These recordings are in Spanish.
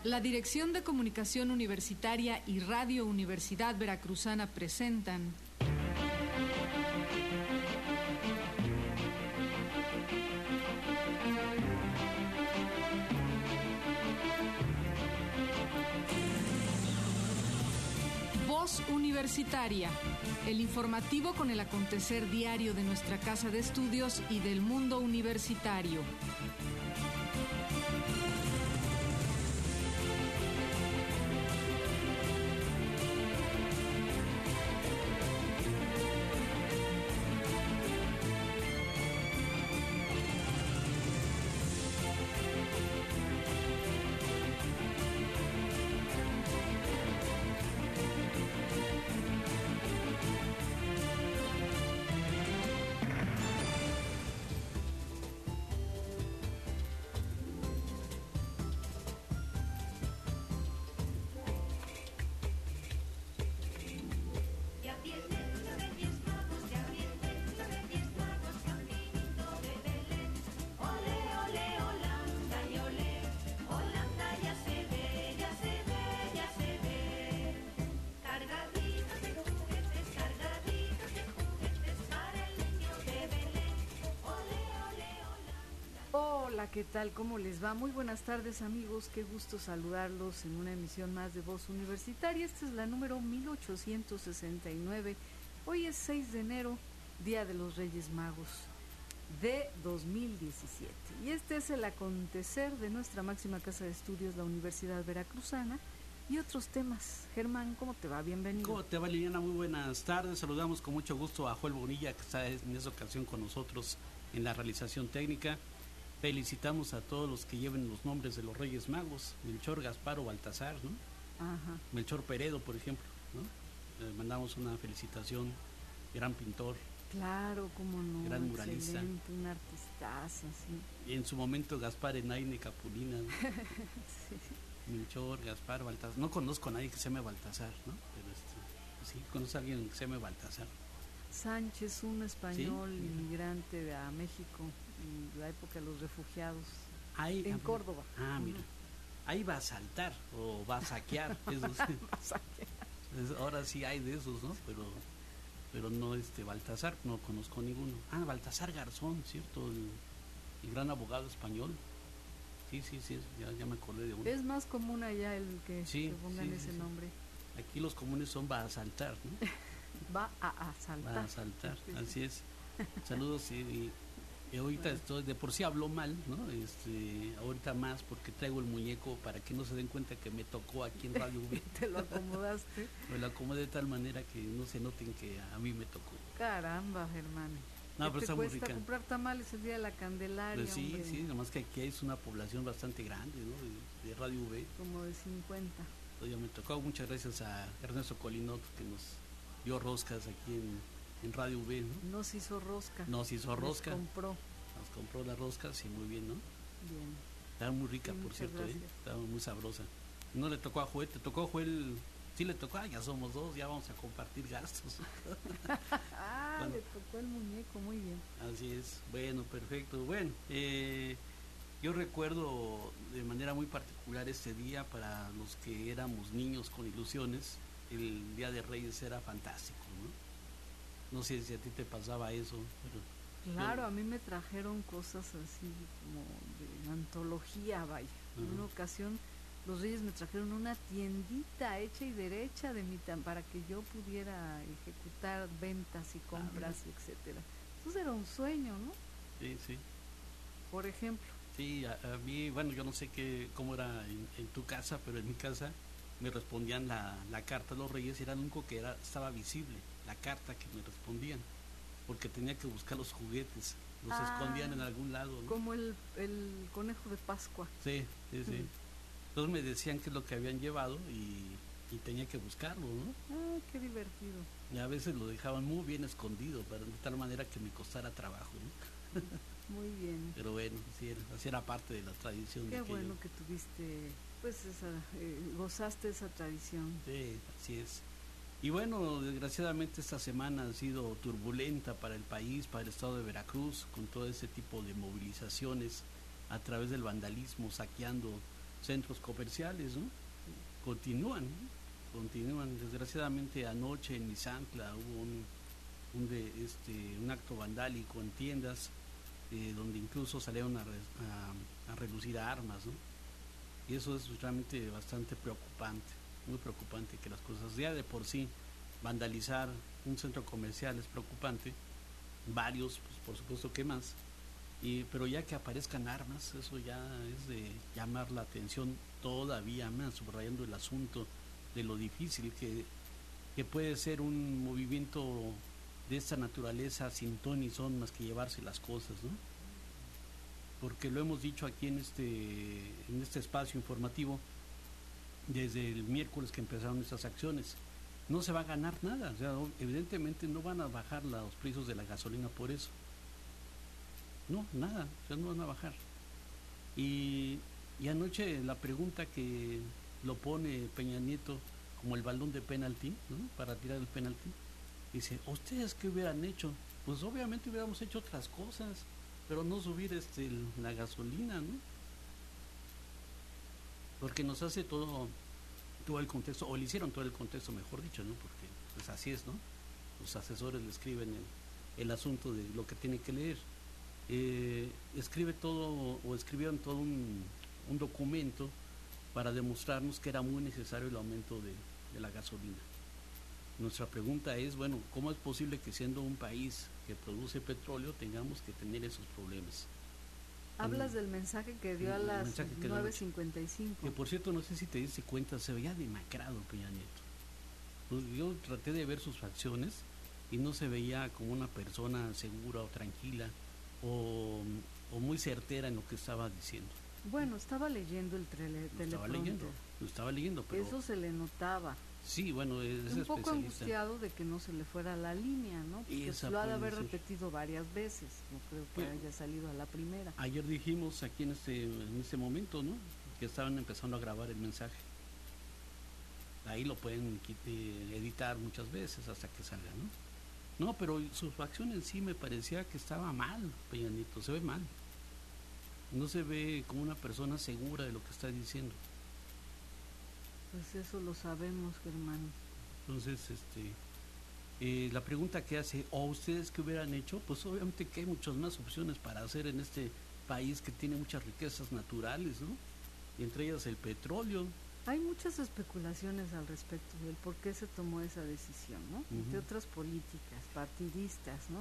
La Dirección de Comunicación Universitaria y Radio Universidad Veracruzana presentan Voz Universitaria, el informativo con el acontecer diario de nuestra casa de estudios y del mundo universitario. Hola, ¿qué tal? ¿Cómo les va? Muy buenas tardes, amigos. Qué gusto saludarlos en una emisión más de Voz Universitaria. Esta es la número 1869. Hoy es 6 de enero, Día de los Reyes Magos de 2017. Y este es el acontecer de nuestra máxima casa de estudios, la Universidad Veracruzana, y otros temas. Germán, ¿cómo te va? Bienvenido. ¿Cómo te va, Liliana? Muy buenas tardes. Saludamos con mucho gusto a Joel Bonilla, que está en esta ocasión con nosotros en la realización técnica. Felicitamos a todos los que lleven los nombres de los Reyes Magos, Melchor, Gaspar o Baltasar, ¿no? Ajá. Melchor Peredo, por ejemplo, ¿no? Le mandamos una felicitación, gran pintor. Claro, cómo no. Gran muralista. Excelente, un artistazo, sí. Y en su momento Gaspar Enaine Capulina, ¿no? Sí. Melchor, Gaspar, Baltasar. No conozco a nadie que se llame Baltasar, ¿no? Pero sí, conozco a alguien que se llame Baltasar. Sánchez, un español, ¿Sí? inmigrante a México en la época de los refugiados, en Córdoba. Mira, ahí va a saltar o va a saquear. Esos. Va a saquear. Ahora sí hay de esos, ¿no? Pero no Baltasar, no conozco ninguno. Baltasar Garzón, ¿cierto? El gran abogado español. Sí, ya me acordé de uno. Es más común allá el que sí, se pongan ese sí. nombre. Aquí los comunes son va a saltar, ¿no? Va a asaltar. Va a saltar, sí. Así es. Saludos y ahorita estoy, de por sí hablo mal, ¿no? Ahorita más porque traigo el muñeco para que no se den cuenta que me tocó aquí en Radio V. ¿Te lo acomodaste? Me lo acomodé de tal manera que no se noten que a mí me tocó. Caramba, Germán. No, pero te está muy rica. Comprar tamales el día de la Candelaria. Pues sí, nomás que aquí es una población bastante grande, ¿no? De Radio V. Como de 50. Entonces me tocó. Muchas gracias a Ernesto Colinot que nos dio roscas aquí en Radio V, ¿no? Nos hizo rosca. Nos compró las roscas y muy bien, ¿no? Bien. Estaba muy rica, sí, por cierto, estaba muy sabrosa. No le tocó a Joel, te tocó a Joel. Sí le tocó, ya somos dos, ya vamos a compartir gastos. Bueno, le tocó el muñeco, muy bien. Así es, bueno, perfecto. Bueno, yo recuerdo de manera muy particular este día para los que éramos niños con ilusiones. El Día de Reyes era fantástico, ¿no? No sé si a ti te pasaba eso, pero... Claro, a mí me trajeron cosas así como de antología, vaya. En una ocasión los Reyes me trajeron una tiendita hecha y derecha para que yo pudiera ejecutar ventas y compras, etcétera. Entonces era un sueño, ¿no? Sí. Por ejemplo. Sí, a mí, bueno, yo no sé cómo era en tu casa, pero en mi casa me respondían la carta de los Reyes, era lo único que estaba visible, la carta que me respondían, porque tenía que buscar los juguetes, los escondían en algún lado, ¿no? Como el conejo de Pascua. Sí. Entonces me decían qué es lo que habían llevado y tenía que buscarlo, ¿no? Qué divertido. Y a veces lo dejaban muy bien escondido, de tal manera que me costara trabajo, ¿no? Muy bien. Pero bueno, así era parte de la tradición. Qué bueno que tuviste, pues, gozaste esa tradición. Sí, así es. Y bueno, desgraciadamente esta semana ha sido turbulenta para el país, para el estado de Veracruz, con todo ese tipo de movilizaciones a través del vandalismo, saqueando centros comerciales, ¿no? Continúan, ¿no? Continúan. Desgraciadamente anoche en Misantla hubo un acto vandálico en tiendas, donde incluso salieron a relucir armas, ¿no? Y eso es realmente bastante preocupante, muy preocupante, que las cosas, ya de por sí vandalizar un centro comercial es preocupante, varios, pues por supuesto que más, pero ya que aparezcan armas, eso ya es de llamar la atención todavía más, subrayando el asunto de lo difícil que puede ser un movimiento de esta naturaleza sin ton ni son más que llevarse las cosas, ¿no? Porque lo hemos dicho aquí en este espacio informativo desde el miércoles que empezaron estas acciones. No se va a ganar nada, o sea, evidentemente no van a bajar los precios de la gasolina por eso. No, nada, o sea, no van a bajar. Y anoche la pregunta que lo pone Peña Nieto como el balón de penalti, ¿no? Para tirar el penalti, dice, ¿ustedes qué hubieran hecho? Pues obviamente hubiéramos hecho otras cosas, pero no subir la gasolina, ¿no? Porque nos hace todo el contexto, o le hicieron todo el contexto, mejor dicho, ¿no? Porque pues así es, ¿no? Los asesores le escriben el asunto de lo que tiene que leer. Escribe todo, o escribieron todo un documento para demostrarnos que era muy necesario el aumento de la gasolina. Nuestra pregunta es, bueno, ¿cómo es posible que siendo un país que produce petróleo tengamos que tener esos problemas? Hablas del mensaje que dio a las 9:55. Que por cierto, no sé si te diste cuenta, se veía demacrado Peña Nieto. Pues yo traté de ver sus facciones y no se veía como una persona segura o tranquila o muy certera en lo que estaba diciendo. Bueno, estaba leyendo el teleprompter. Lo estaba leyendo, pero... Eso se le notaba. Sí, bueno, es un poco angustiado de que no se le fuera la línea, ¿no? Porque lo ha de haber repetido varias veces, no creo que haya salido a la primera. Ayer dijimos aquí en este momento, ¿no? Que estaban empezando a grabar el mensaje. Ahí lo pueden editar muchas veces hasta que salga, ¿no? No, pero su facción en sí me parecía que estaba mal, Peña Nieto, se ve mal. No se ve como una persona segura de lo que está diciendo. Pues eso lo sabemos, Germán. Entonces, la pregunta que hace, ¿o ustedes qué hubieran hecho? Pues obviamente que hay muchas más opciones para hacer en este país que tiene muchas riquezas naturales, ¿no? Y entre ellas el petróleo. Hay muchas especulaciones al respecto del por qué se tomó esa decisión, ¿no? Uh-huh. De otras políticas, partidistas, ¿no?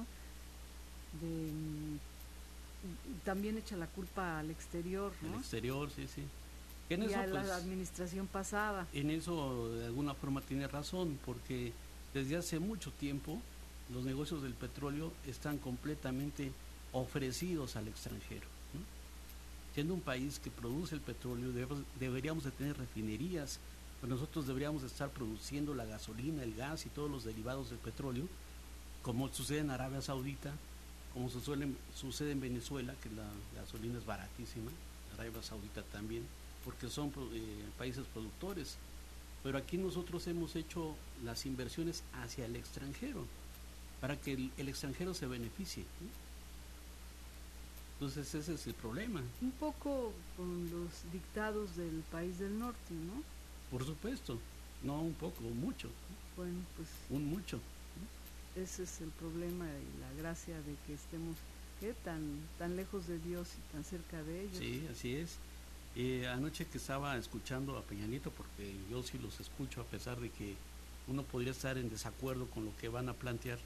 También echa la culpa al exterior, ¿no? Al exterior, sí, sí. Y a la administración pasada. En eso de alguna forma tiene razón, porque desde hace mucho tiempo los negocios del petróleo están completamente ofrecidos al extranjero, ¿no? Siendo un país que produce el petróleo, deberíamos de tener refinerías, pero nosotros deberíamos de estar produciendo la gasolina, el gas y todos los derivados del petróleo, como sucede en Arabia Saudita, como sucede en Venezuela, que la gasolina es baratísima, Arabia Saudita también, porque son países productores, pero aquí nosotros hemos hecho las inversiones hacia el extranjero, para que el extranjero se beneficie, ¿no? Entonces ese es el problema. Un poco con los dictados del país del norte, ¿no? Por supuesto, no un poco, mucho. Bueno, pues... mucho. Ese es el problema y la gracia de que estemos tan lejos de Dios y tan cerca de ellos. Sí, así es. Anoche que estaba escuchando a Peña Nieto, porque yo sí los escucho a pesar de que uno podría estar en desacuerdo con lo que van a plantear,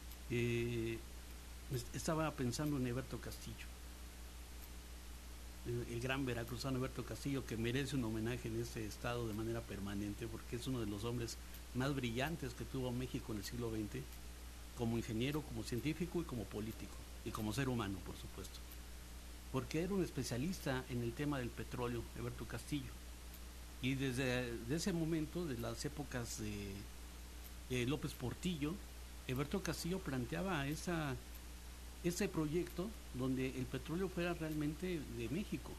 estaba pensando en Eberto Castillo, el gran veracruzano Eberto Castillo, que merece un homenaje en este estado de manera permanente, porque es uno de los hombres más brillantes que tuvo México en el siglo XX, como ingeniero, como científico y como político, y como ser humano, por supuesto. Porque era un especialista en el tema del petróleo, Eberto Castillo. Y desde ese momento, de las épocas de López Portillo, Eberto Castillo planteaba ese proyecto donde el petróleo fuera realmente de México,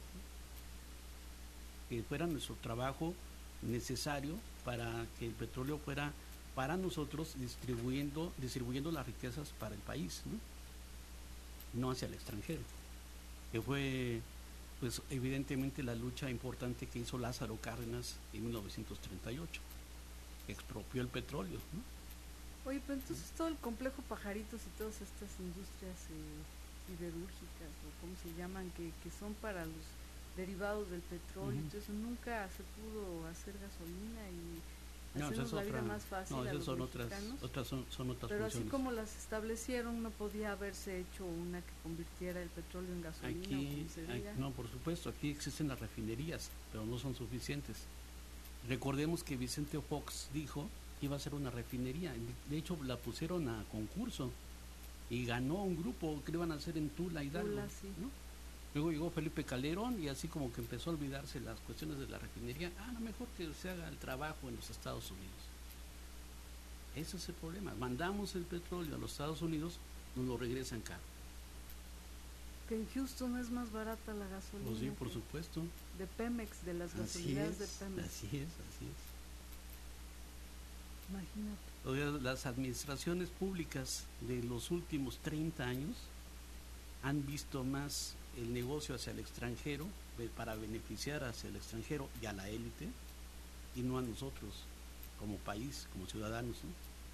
que fuera nuestro trabajo necesario para que el petróleo fuera para nosotros distribuyendo las riquezas para el país, ¿no? No hacia el extranjero, que fue pues evidentemente la lucha importante que hizo Lázaro Cárdenas en 1938, expropió el petróleo, ¿no? Oye, pero entonces todo el complejo Pajaritos y todas estas industrias siderúrgicas, o como se llaman, que son para los derivados del petróleo, entonces nunca se pudo hacer gasolina y hacernos la vida más fácil a los mexicanos. Son otras pero funciones. así como las establecieron, no podía haberse hecho una que convirtiera el petróleo en gasolina. No, por supuesto, aquí existen las refinerías, pero no son suficientes. Recordemos que Vicente Fox dijo que iba a ser una refinería, de hecho la pusieron a concurso y ganó un grupo que lo iban a hacer en Tula, Hidalgo, sí. ¿no? Luego llegó Felipe Calderón y así como que empezó a olvidarse las cuestiones de la refinería. No, mejor que se haga el trabajo en los Estados Unidos. Ese es el problema. Mandamos el petróleo a los Estados Unidos, nos lo regresan caro. Que en Houston es más barata la gasolina. Pues sí, por supuesto. De Pemex, de las gasolineras de Pemex. Así es. Imagínate. Las administraciones públicas de los últimos 30 años han visto más el negocio hacia el extranjero, para beneficiar hacia el extranjero y a la élite, y no a nosotros como país, como ciudadanos, ¿no?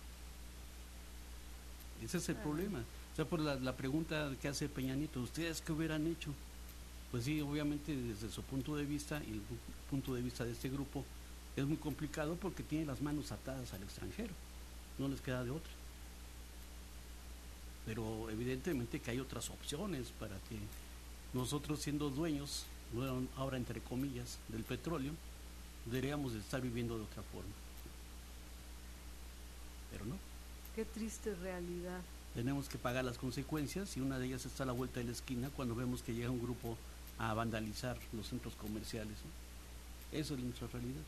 Ese es el problema. O sea, por la pregunta que hace Peña Nieto, ¿ustedes qué hubieran hecho? Pues sí, obviamente desde su punto de vista y el punto de vista de este grupo es muy complicado porque tiene las manos atadas al extranjero, no les queda de otra. Pero evidentemente que hay otras opciones para que nosotros, siendo dueños, ahora entre comillas, del petróleo, deberíamos de estar viviendo de otra forma. Pero no. Qué triste realidad. Tenemos que pagar las consecuencias y una de ellas está a la vuelta de la esquina cuando vemos que llega un grupo a vandalizar los centros comerciales, ¿no? Eso es nuestra realidad.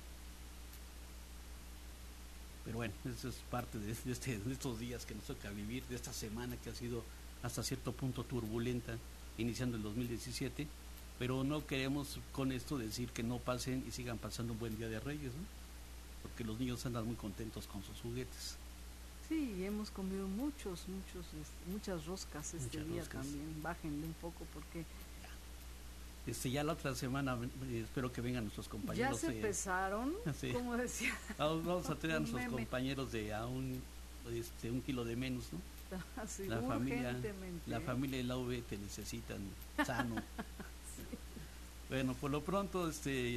Pero bueno, eso es parte de estos días que nos toca vivir, de esta semana que ha sido hasta cierto punto turbulenta, iniciando el 2017, pero no queremos con esto decir que no pasen y sigan pasando un buen día de Reyes, ¿no? Porque los niños andan muy contentos con sus juguetes. Sí, hemos comido muchas roscas día también. Bájenle un poco porque... Ya la otra semana espero que vengan nuestros compañeros. Ya se empezaron, sí. Como decía. Vamos a tener a nuestros compañeros de a un kilo de menos, ¿no? Sí, la familia de la V te necesitan sano. Sí. Bueno, por lo pronto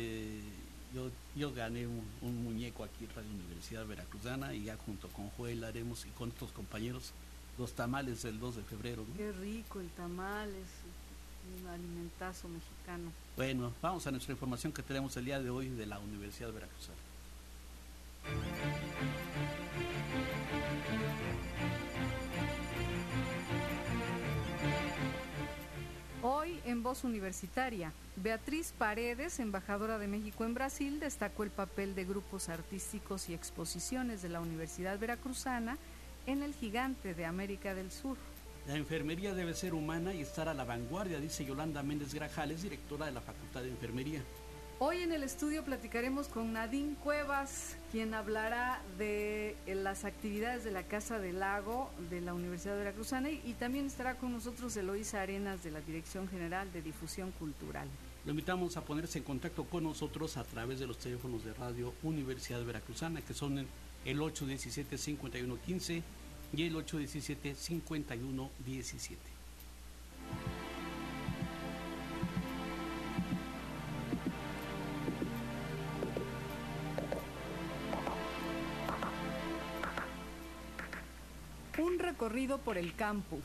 yo gané un muñeco aquí en Radio Universidad Veracruzana y ya junto con Joel haremos y con otros compañeros los tamales del 2 de febrero, ¿no? Qué rico el tamal, es un alimentazo mexicano. Bueno, vamos a nuestra información que tenemos el día de hoy de la Universidad Veracruzana. Hoy en Voz Universitaria, Beatriz Paredes, embajadora de México en Brasil, destacó el papel de grupos artísticos y exposiciones de la Universidad Veracruzana en el gigante de América del Sur. La enfermería debe ser humana y estar a la vanguardia, dice Yolanda Méndez Grajales, directora de la Facultad de Enfermería. Hoy en el estudio platicaremos con Nadine Cuevas, quien hablará de las actividades de la Casa del Lago de la Universidad Veracruzana, y también estará con nosotros Eloísa Arenas de la Dirección General de Difusión Cultural. Lo invitamos a ponerse en contacto con nosotros a través de los teléfonos de Radio Universidad Veracruzana, que son el 817-5115 y el 817-5117. Un recorrido por el campus.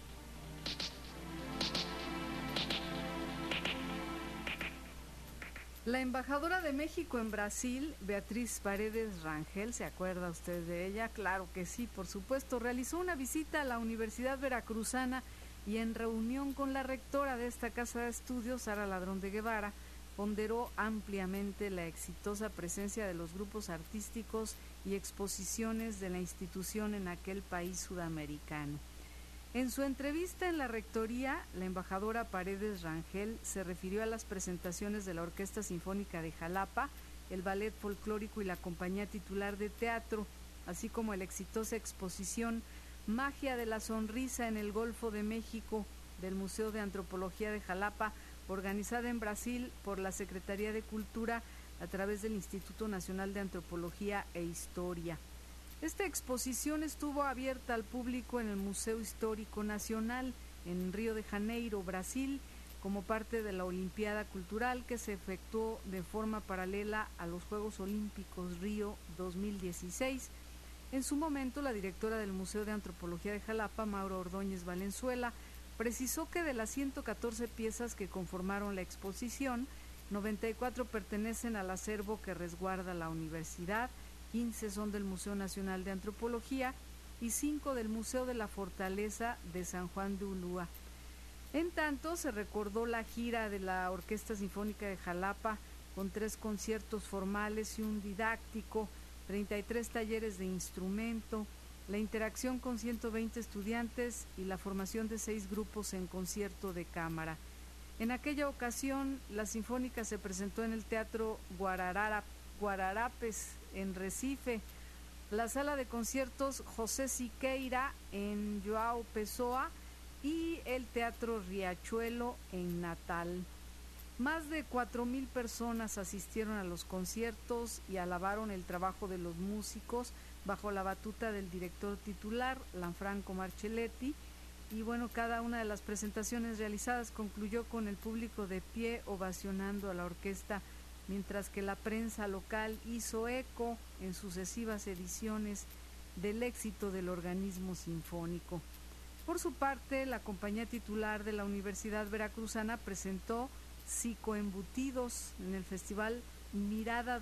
La embajadora de México en Brasil, Beatriz Paredes Rangel, ¿se acuerda usted de ella? Claro que sí, por supuesto. Realizó una visita a la Universidad Veracruzana y en reunión con la rectora de esta casa de estudios, Sara Ladrón de Guevara, ponderó ampliamente la exitosa presencia de los grupos artísticos y exposiciones de la institución en aquel país sudamericano. En su entrevista en la rectoría, la embajadora Paredes Rangel se refirió a las presentaciones de la Orquesta Sinfónica de Jalapa, el Ballet Folclórico y la Compañía Titular de Teatro, así como la exitosa exposición Magia de la Sonrisa en el Golfo de México del Museo de Antropología de Jalapa, organizada en Brasil por la Secretaría de Cultura a través del Instituto Nacional de Antropología e Historia. Esta exposición estuvo abierta al público en el Museo Histórico Nacional en Río de Janeiro, Brasil, como parte de la Olimpiada Cultural que se efectuó de forma paralela a los Juegos Olímpicos Río 2016. En su momento, la directora del Museo de Antropología de Jalapa, Mauro Ordóñez Valenzuela, precisó que de las 114 piezas que conformaron la exposición, 94 pertenecen al acervo que resguarda la universidad, 15 son del Museo Nacional de Antropología y 5 del Museo de la Fortaleza de San Juan de Ulúa. En tanto, se recordó la gira de la Orquesta Sinfónica de Jalapa con 3 conciertos formales y un didáctico, 33 talleres de instrumento, la interacción con 120 estudiantes y la formación de 6 grupos en concierto de cámara. En aquella ocasión, la Sinfónica se presentó en el Teatro Guararapes en Recife, la Sala de Conciertos José Siqueira en João Pessoa y el Teatro Riachuelo en Natal. Más de 4,000 personas asistieron a los conciertos y alabaron el trabajo de los músicos bajo la batuta del director titular, Lanfranco Marcelletti, y bueno, cada una de las presentaciones realizadas concluyó con el público de pie ovacionando a la orquesta, mientras que la prensa local hizo eco en sucesivas ediciones del éxito del organismo sinfónico. Por su parte, la compañía titular de la Universidad Veracruzana presentó Psicoembutidos en el Festival Mirada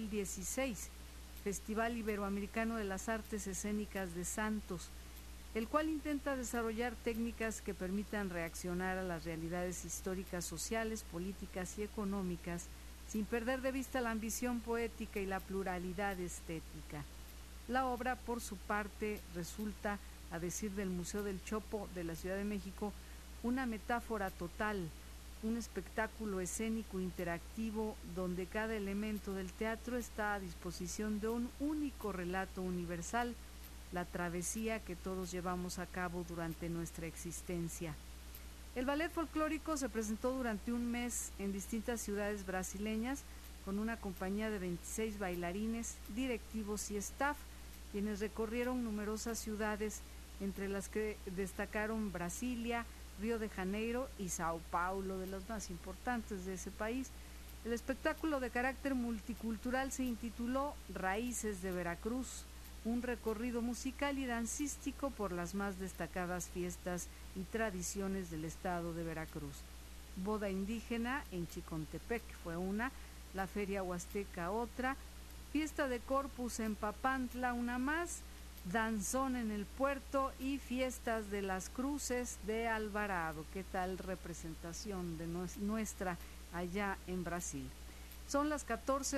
2016, Festival Iberoamericano de las Artes Escénicas de Santos, el cual intenta desarrollar técnicas que permitan reaccionar a las realidades históricas, sociales, políticas y económicas, sin perder de vista la ambición poética y la pluralidad estética. La obra, por su parte, resulta, a decir del Museo del Chopo de la Ciudad de México, una metáfora total, un espectáculo escénico interactivo donde cada elemento del teatro está a disposición de un único relato universal, la travesía que todos llevamos a cabo durante nuestra existencia. El ballet folclórico se presentó durante un mes en distintas ciudades brasileñas con una compañía de 26 bailarines, directivos y staff, quienes recorrieron numerosas ciudades, entre las que destacaron Brasilia, Río de Janeiro y Sao Paulo, de las más importantes de ese país. El espectáculo de carácter multicultural se intituló Raíces de Veracruz, un recorrido musical y dancístico por las más destacadas fiestas y tradiciones del estado de Veracruz. Boda indígena en Chicontepec fue una, la Feria Huasteca otra, Fiesta de Corpus en Papantla una más, danzón en el puerto y fiestas de las cruces de Alvarado. ¿Qué tal representación de nuestra allá en Brasil? Son las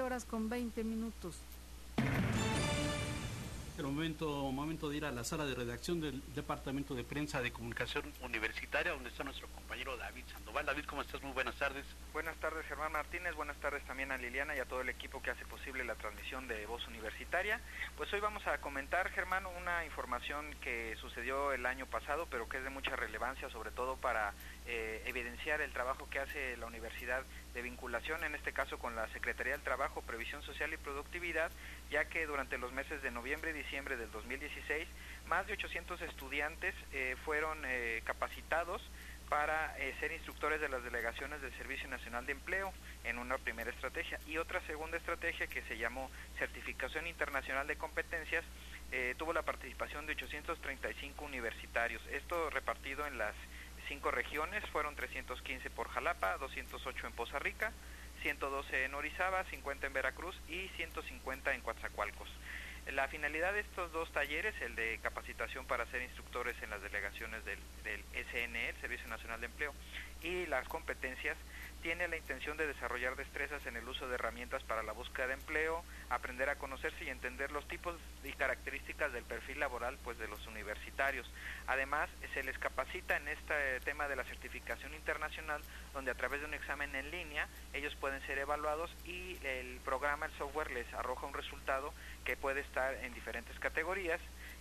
14:20. El momento de ir a la sala de redacción del Departamento de Prensa de Comunicación Universitaria, donde está nuestro compañero David Sandoval. David, ¿cómo estás? Muy buenas tardes. Buenas tardes, Germán Martínez. Buenas tardes también a Liliana y a todo el equipo que hace posible la transmisión de Voz Universitaria. Pues hoy vamos a comentar, Germán, una información que sucedió el año pasado, pero que es de mucha relevancia, sobre todo para evidenciar el trabajo que hace la Universidad de vinculación, en este caso con la Secretaría del Trabajo, Previsión Social y Productividad, ya que durante los meses de noviembre y diciembre del 2016, más de 800 estudiantes fueron capacitados para ser instructores de las delegaciones del Servicio Nacional de Empleo en una primera estrategia, y otra segunda estrategia que se llamó Certificación Internacional de Competencias tuvo la participación de 835 universitarios, esto repartido en las 5 regiones, fueron 315 por Jalapa, 208 en Poza Rica, 112 en Orizaba, 50 en Veracruz y 150 en Coatzacoalcos. La finalidad de estos dos talleres, el de capacitación para ser instructores en las delegaciones del SNE, el Servicio Nacional de Empleo, y las competencias, tiene la intención de desarrollar destrezas en el uso de herramientas para la búsqueda de empleo, aprender a conocerse y entender los tipos y características del perfil laboral pues de los universitarios. Además, se les capacita en este tema de la certificación internacional, donde a través de un examen en línea ellos pueden ser evaluados y el programa, el software les arroja un resultado que puede estar en diferentes categorías,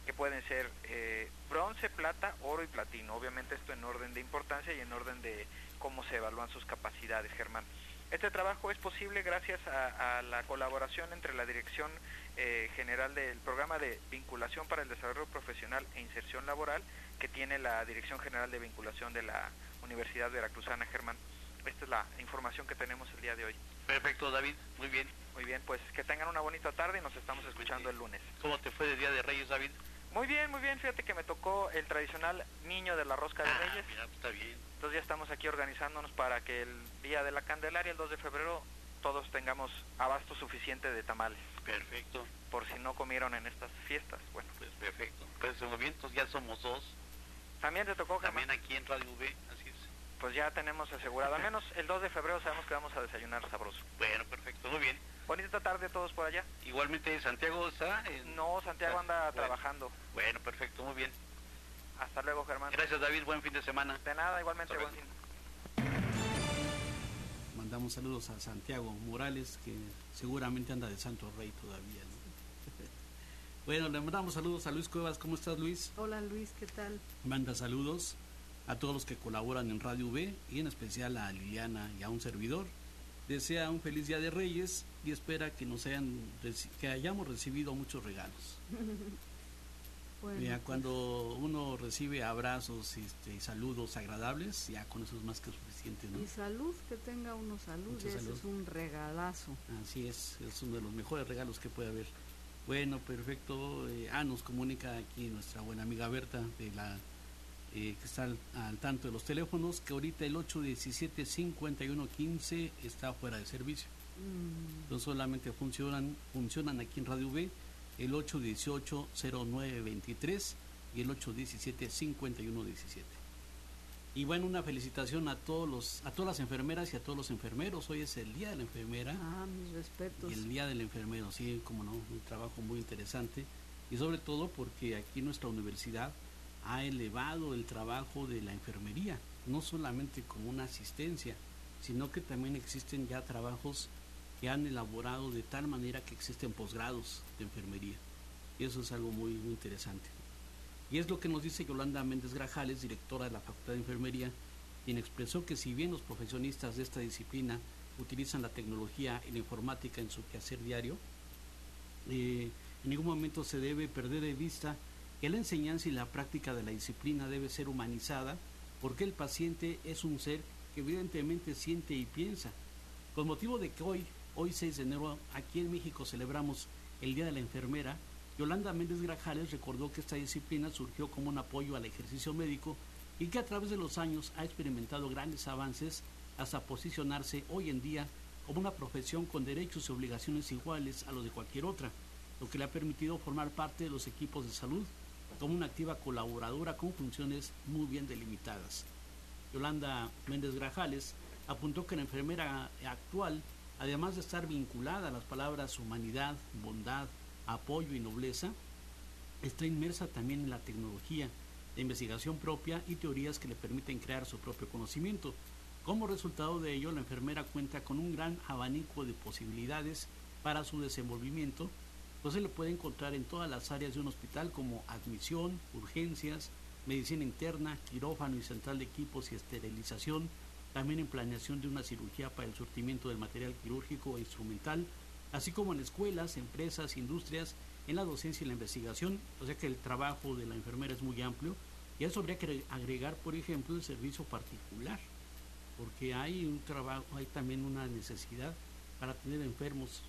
que pueden ser bronce, plata, oro y platino. Obviamente esto en orden de importancia y en orden de cómo se evalúan sus capacidades, Germán. Este trabajo es posible gracias a la colaboración entre la Dirección General del Programa de Vinculación para el Desarrollo Profesional e Inserción Laboral, que tiene la Dirección General de Vinculación de la Universidad Veracruzana, Germán. Esta es la información que tenemos el día de hoy. Perfecto, David, muy bien. Muy bien, pues que tengan una bonita tarde y nos estamos escuchando el lunes. ¿Cómo te fue de Día de Reyes, David? Muy bien, fíjate que me tocó el tradicional niño de la rosca de Reyes. Mira, está bien. Entonces ya estamos aquí organizándonos para que el día de la Candelaria, el 2 de febrero, todos tengamos abasto suficiente de tamales. Perfecto. Por si no comieron en estas fiestas, bueno. Pues perfecto. Pues muy bien, entonces ya somos dos. También te tocó, Germán. También aquí en Radio V, así es. Pues ya tenemos asegurado, al menos el 2 de febrero sabemos que vamos a desayunar sabroso. Bueno, perfecto, muy bien. Bonita tarde a todos por allá. Igualmente, ¿Santiago está? No, Santiago anda trabajando. Bueno, perfecto, muy bien. Hasta luego, Germán. Gracias, David, buen fin de semana. De nada, igualmente, buen fin. Mandamos saludos a Santiago Morales, que seguramente anda de Santo Rey todavía, ¿no? Bueno, le mandamos saludos a Luis Cuevas. ¿Cómo estás, Luis? Hola, Luis, ¿qué tal? Manda saludos a todos los que colaboran en Radio V y en especial a Liliana y a un servidor. Desea un feliz Día de Reyes y espera que que hayamos recibido muchos regalos. Bueno, Mira, pues, cuando uno recibe abrazos y saludos agradables, ya con eso es más que suficiente, ¿no? y salud, que tenga uno salud, Mucha ese salud. es un regalazo. Así es uno de los mejores regalos que puede haber. Bueno, perfecto. Nos comunica aquí nuestra buena amiga Berta, de la que está al tanto de los teléfonos, que ahorita el 817-5115 está fuera de servicio. Entonces solamente funcionan aquí en Radio V el 818-0923 y el 817-5117. Y bueno, una felicitación a todas las enfermeras y a todos los enfermeros. Hoy es el Día de la Enfermera. Mis respetos. Y el Día del Enfermero, sí, como no, un trabajo muy interesante. Y sobre todo porque aquí nuestra universidad ha elevado el trabajo de la enfermería, no solamente como una asistencia, sino que también existen ya trabajos que han elaborado de tal manera que existen posgrados de enfermería. Y eso es algo muy, muy interesante. Y es lo que nos dice Yolanda Méndez Grajales, directora de la Facultad de Enfermería, quien expresó que si bien los profesionistas de esta disciplina utilizan la tecnología y la informática en su quehacer diario, en ningún momento se debe perder de vista que la enseñanza y la práctica de la disciplina debe ser humanizada, porque el paciente es un ser que evidentemente siente y piensa. Con motivo de que hoy 6 de enero, aquí en México celebramos el Día de la Enfermera, Yolanda Méndez Grajales recordó que esta disciplina surgió como un apoyo al ejercicio médico y que a través de los años ha experimentado grandes avances hasta posicionarse hoy en día como una profesión con derechos y obligaciones iguales a los de cualquier otra, lo que le ha permitido formar parte de los equipos de salud como una activa colaboradora con funciones muy bien delimitadas. Yolanda Méndez Grajales apuntó que la enfermera actual, además de estar vinculada a las palabras humanidad, bondad, apoyo y nobleza, está inmersa también en la tecnología, de investigación propia y teorías que le permiten crear su propio conocimiento. Como resultado de ello, la enfermera cuenta con un gran abanico de posibilidades para su desenvolvimiento, pues se le puede encontrar en todas las áreas de un hospital como admisión, urgencias, medicina interna, quirófano y central de equipos y esterilización, también en planeación de una cirugía para el surtimiento del material quirúrgico e instrumental, así como en escuelas, empresas, industrias, en la docencia y la investigación. O sea que el trabajo de la enfermera es muy amplio, y a eso habría que agregar, por ejemplo, el servicio particular, porque hay también una necesidad para atender enfermos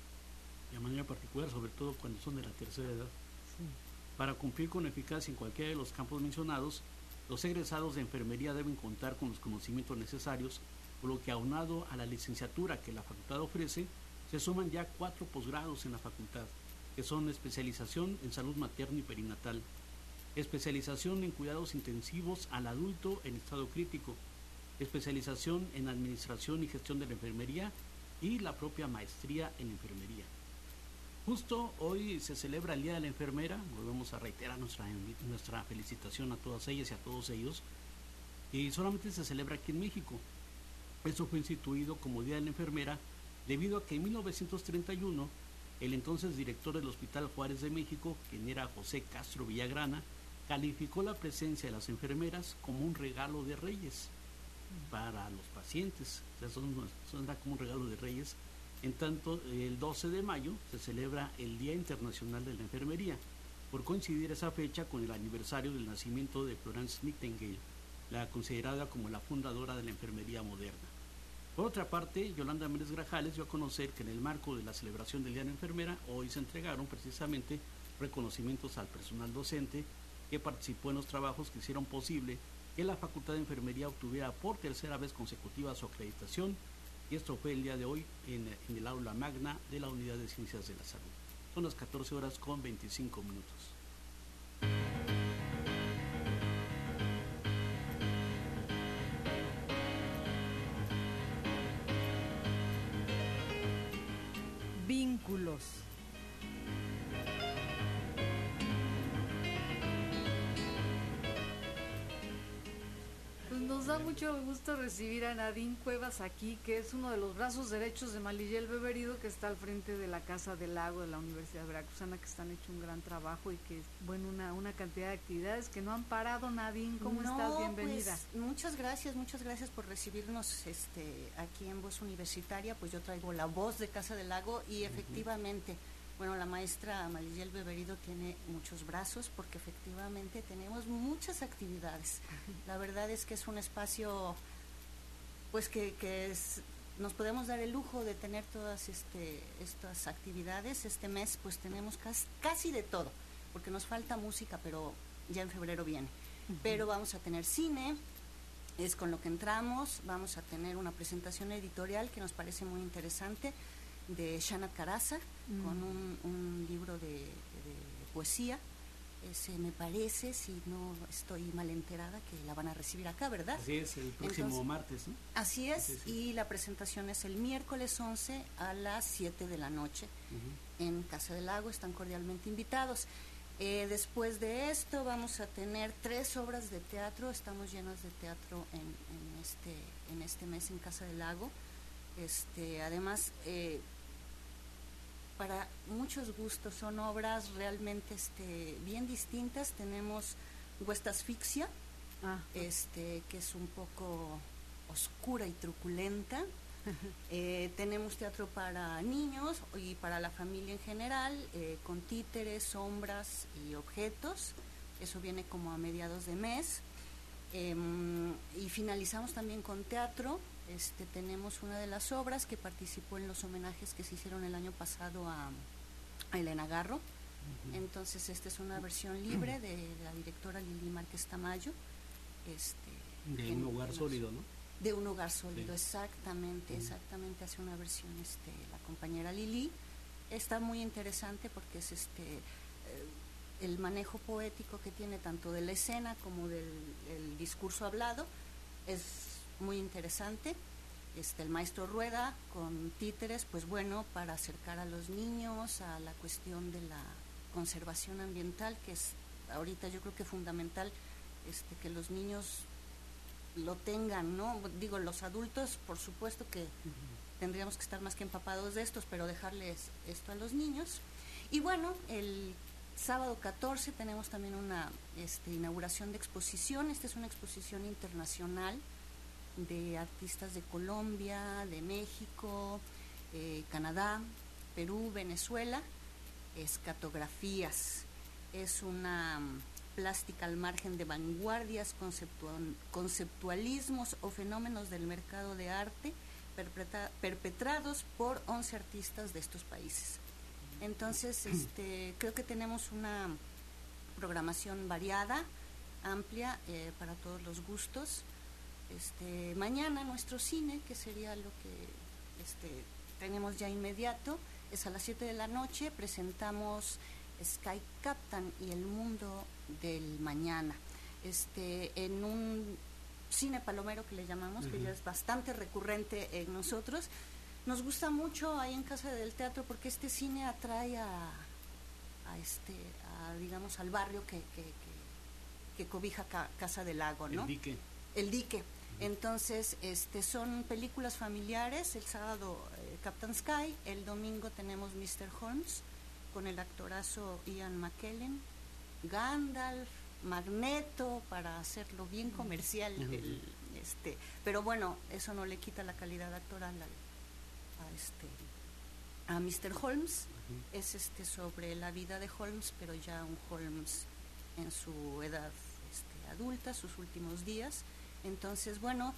de manera particular, sobre todo cuando son de la tercera edad. Sí. Para cumplir con eficacia en cualquiera de los campos mencionados, los egresados de enfermería deben contar con los conocimientos necesarios, por lo que aunado a la licenciatura que la facultad ofrece, se suman ya 4 posgrados en la facultad, que son especialización en salud materna y perinatal, especialización en cuidados intensivos al adulto en estado crítico, especialización en administración y gestión de la enfermería y la propia maestría en enfermería. Justo hoy se celebra el Día de la Enfermera. Volvemos a reiterar nuestra felicitación a todas ellas y a todos ellos, y solamente se celebra aquí en México. Eso fue instituido como Día de la Enfermera debido a que en 1931 el entonces director del Hospital Juárez de México, quien era José Castro Villagrana, calificó la presencia de las enfermeras como un regalo de Reyes para los pacientes. O sea, son como un regalo de Reyes. En tanto, el 12 de mayo se celebra el Día Internacional de la Enfermería, por coincidir esa fecha con el aniversario del nacimiento de Florence Nightingale, la considerada como la fundadora de la enfermería moderna. Por otra parte, Yolanda Méndez Grajales dio a conocer que en el marco de la celebración del Día de la Enfermera, hoy se entregaron precisamente reconocimientos al personal docente que participó en los trabajos que hicieron posible que la Facultad de Enfermería obtuviera por tercera vez consecutiva su acreditación, y esto fue el día de hoy en el aula magna de la Unidad de Ciencias de la Salud. Son las 14:25. Vínculos. Pues nos da mucho gusto recibir a Nadine Cuevas aquí, que es uno de los brazos derechos de Malillel Beberido, que está al frente de la Casa del Lago de la Universidad Veracruzana, que están hecho un gran trabajo y que, bueno, una cantidad de actividades que no han parado. Nadine, ¿cómo estás? Bienvenida. Pues, muchas gracias por recibirnos aquí en Voz Universitaria. Pues yo traigo la voz de Casa del Lago y efectivamente, bueno, la maestra Malillel Beberido tiene muchos brazos porque efectivamente tenemos muchas actividades. La verdad es que es un espacio pues nos podemos dar el lujo de tener todas estas actividades. Este mes pues tenemos casi de todo, porque nos falta música, pero ya en febrero viene. Pero vamos a tener cine, es con lo que entramos. Vamos a tener una presentación editorial que nos parece muy interesante, de Shana Caraza, con un libro de poesía. Me parece, si no estoy mal enterada, que la van a recibir acá, ¿verdad? Así es, el próximo martes, ¿no? Así es, sí. Y la presentación es el miércoles 11 a las 7 de la noche en Casa del Lago. Están cordialmente invitados. Después de esto vamos a tener 3 obras de teatro. Estamos llenos de teatro en este mes en Casa del Lago. Además, para muchos gustos, son obras realmente bien distintas. Tenemos West Asfixia, que es un poco oscura y truculenta. Tenemos teatro para niños y para la familia en general, con títeres, sombras y objetos. Eso viene como a mediados de mes. Y finalizamos también con teatro. Tenemos una de las obras que participó en los homenajes que se hicieron el año pasado a Elena Garro. Entonces esta es una versión libre de la directora Lili Márquez Tamayo. De un hogar sólido, ¿no? De un hogar sólido, sí. Exactamente hace una versión la compañera Lili. Está muy interesante porque es el manejo poético que tiene tanto de la escena como del discurso hablado. Es muy interesante. El maestro Rueda con títeres, pues bueno, para acercar a los niños a la cuestión de la conservación ambiental, que es ahorita yo creo que fundamental, que los niños lo tengan, ¿no? Digo, los adultos, por supuesto que tendríamos que estar más que empapados de estos, pero dejarles esto a los niños. Y bueno, el sábado 14 tenemos también una inauguración de exposición. Esta es una exposición internacional de artistas de Colombia, de México, Canadá, Perú, Venezuela. Escatografías. Es una plástica al margen de vanguardias, conceptualismos o fenómenos del mercado de arte perpetrados por 11 artistas de estos países. Entonces, creo que tenemos una programación variada, amplia, para todos los gustos. Mañana nuestro cine, que sería lo que tenemos ya inmediato, es a las 7 de la noche. Presentamos Sky Captain y el mundo del mañana, en un cine palomero que le llamamos, que ya es bastante recurrente en nosotros. Nos gusta mucho ahí en Casa del Teatro porque este cine atrae a digamos, al barrio que cobija Casa del Lago, ¿no? El dique. Entonces, son películas familiares. El sábado Captain Sky. El domingo tenemos Mr. Holmes con el actorazo Ian McKellen, Gandalf, Magneto, para hacerlo bien comercial. Pero bueno, eso no le quita la calidad actoral a Mr. Holmes. Es sobre la vida de Holmes, pero ya un Holmes en su edad adulta, sus últimos días. Entonces, bueno,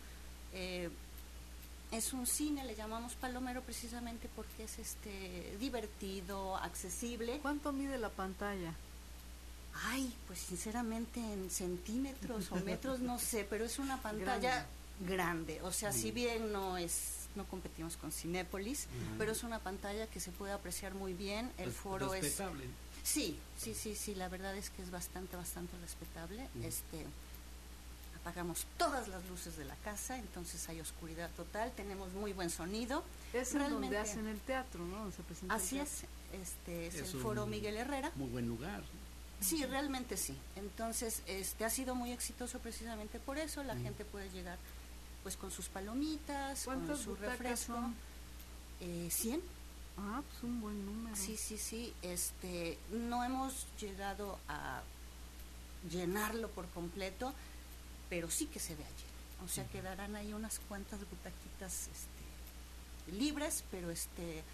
es un cine, le llamamos palomero precisamente porque es divertido, accesible. ¿Cuánto mide la pantalla? Ay, pues sinceramente en centímetros o metros no sé, pero es una pantalla grande. O sea, si bien no competimos con Cinépolis, pero es una pantalla que se puede apreciar muy bien. El foro respetable. Sí, la verdad es que es bastante respetable. Apagamos todas las luces de la casa, entonces hay oscuridad total, tenemos muy buen sonido. Es donde hacen el teatro, ¿no? Donde se presenta. Así es, es el Foro Miguel Herrera. Muy buen lugar. Sí, realmente sí. Entonces, ha sido muy exitoso precisamente por eso. La gente puede llegar pues con sus palomitas, con su refresco. Son? 100. Ah, pues un buen número. Sí. No hemos llegado a llenarlo por completo, pero sí que se ve lleno. O sea, quedarán ahí unas cuantas butaquitas libres, pero es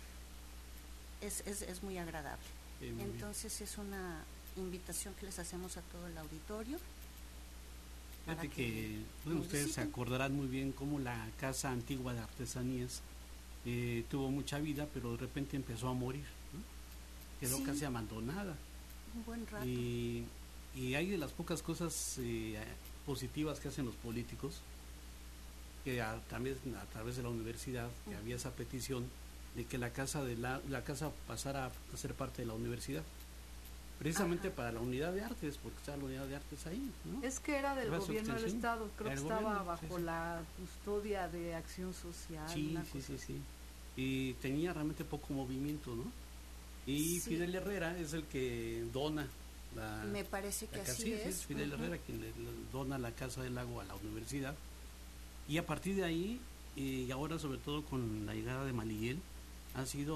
muy agradable. Muy Entonces es una invitación que les hacemos a todo el auditorio. Fíjate que ustedes se acordarán muy bien cómo la Casa Antigua de Artesanías tuvo mucha vida, pero de repente empezó a morir, ¿no? Quedó casi abandonada. Un buen rato. Y hay de las pocas cosas positivas que hacen los políticos, que también a través de la universidad, que había esa petición de que la casa pasara a ser parte de la universidad, precisamente para la unidad de artes, porque está la unidad de artes ahí, ¿no? Es que era del gobierno del estado, creo que estaba bajo la custodia de Acción Social. Sí. Y tenía realmente poco movimiento, ¿no? Y Fidel Herrera es el que dona me parece que así es. Es Fidel Herrera quien le dona la Casa del Lago a la universidad. Y a partir de ahí, y ahora sobre todo con la llegada de Maliguel, ha sido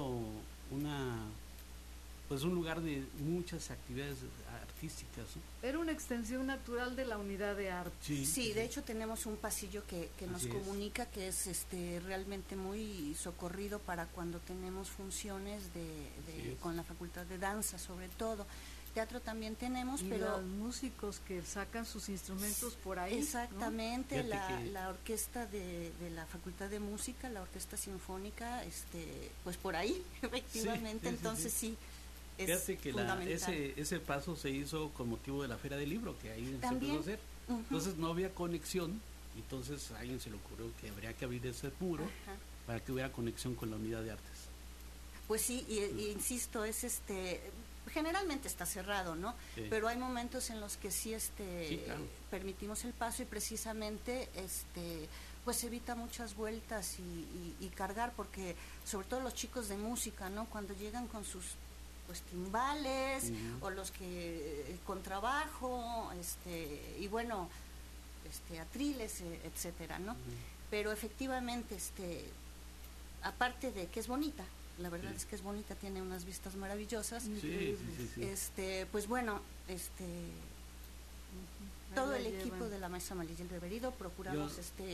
un lugar de muchas actividades artísticas, ¿no? Era una extensión natural de la unidad de arte. Sí, de hecho tenemos un pasillo que nos comunica que es realmente muy socorrido para cuando tenemos funciones con la Facultad de Danza, sobre todo. Teatro también tenemos, pero los músicos que sacan sus instrumentos por ahí. Exactamente, ¿no? la orquesta de la Facultad de Música, la Orquesta Sinfónica, pues por ahí, efectivamente. Entonces sí. Fíjate que ese paso se hizo con motivo de la Feria del Libro, que ahí ¿también? Se empezó a hacer. Entonces no había conexión, entonces a alguien se le ocurrió que habría que abrir ese muro para que hubiera conexión con la unidad de artes. Pues sí, y insisto, es generalmente está cerrado, ¿no? Sí. Pero hay momentos en los que sí, claro, permitimos el paso y precisamente pues evita muchas vueltas y cargar, porque sobre todo los chicos de música, ¿no? Cuando llegan con sus pues timbales o los que con trabajo, y bueno, atriles, etcétera, ¿no? Pero efectivamente, aparte de que es bonita, la verdad es que es bonita, tiene unas vistas maravillosas. Sí. Pues bueno, todo el equipo de la maestra Maliguel Reverido procuramos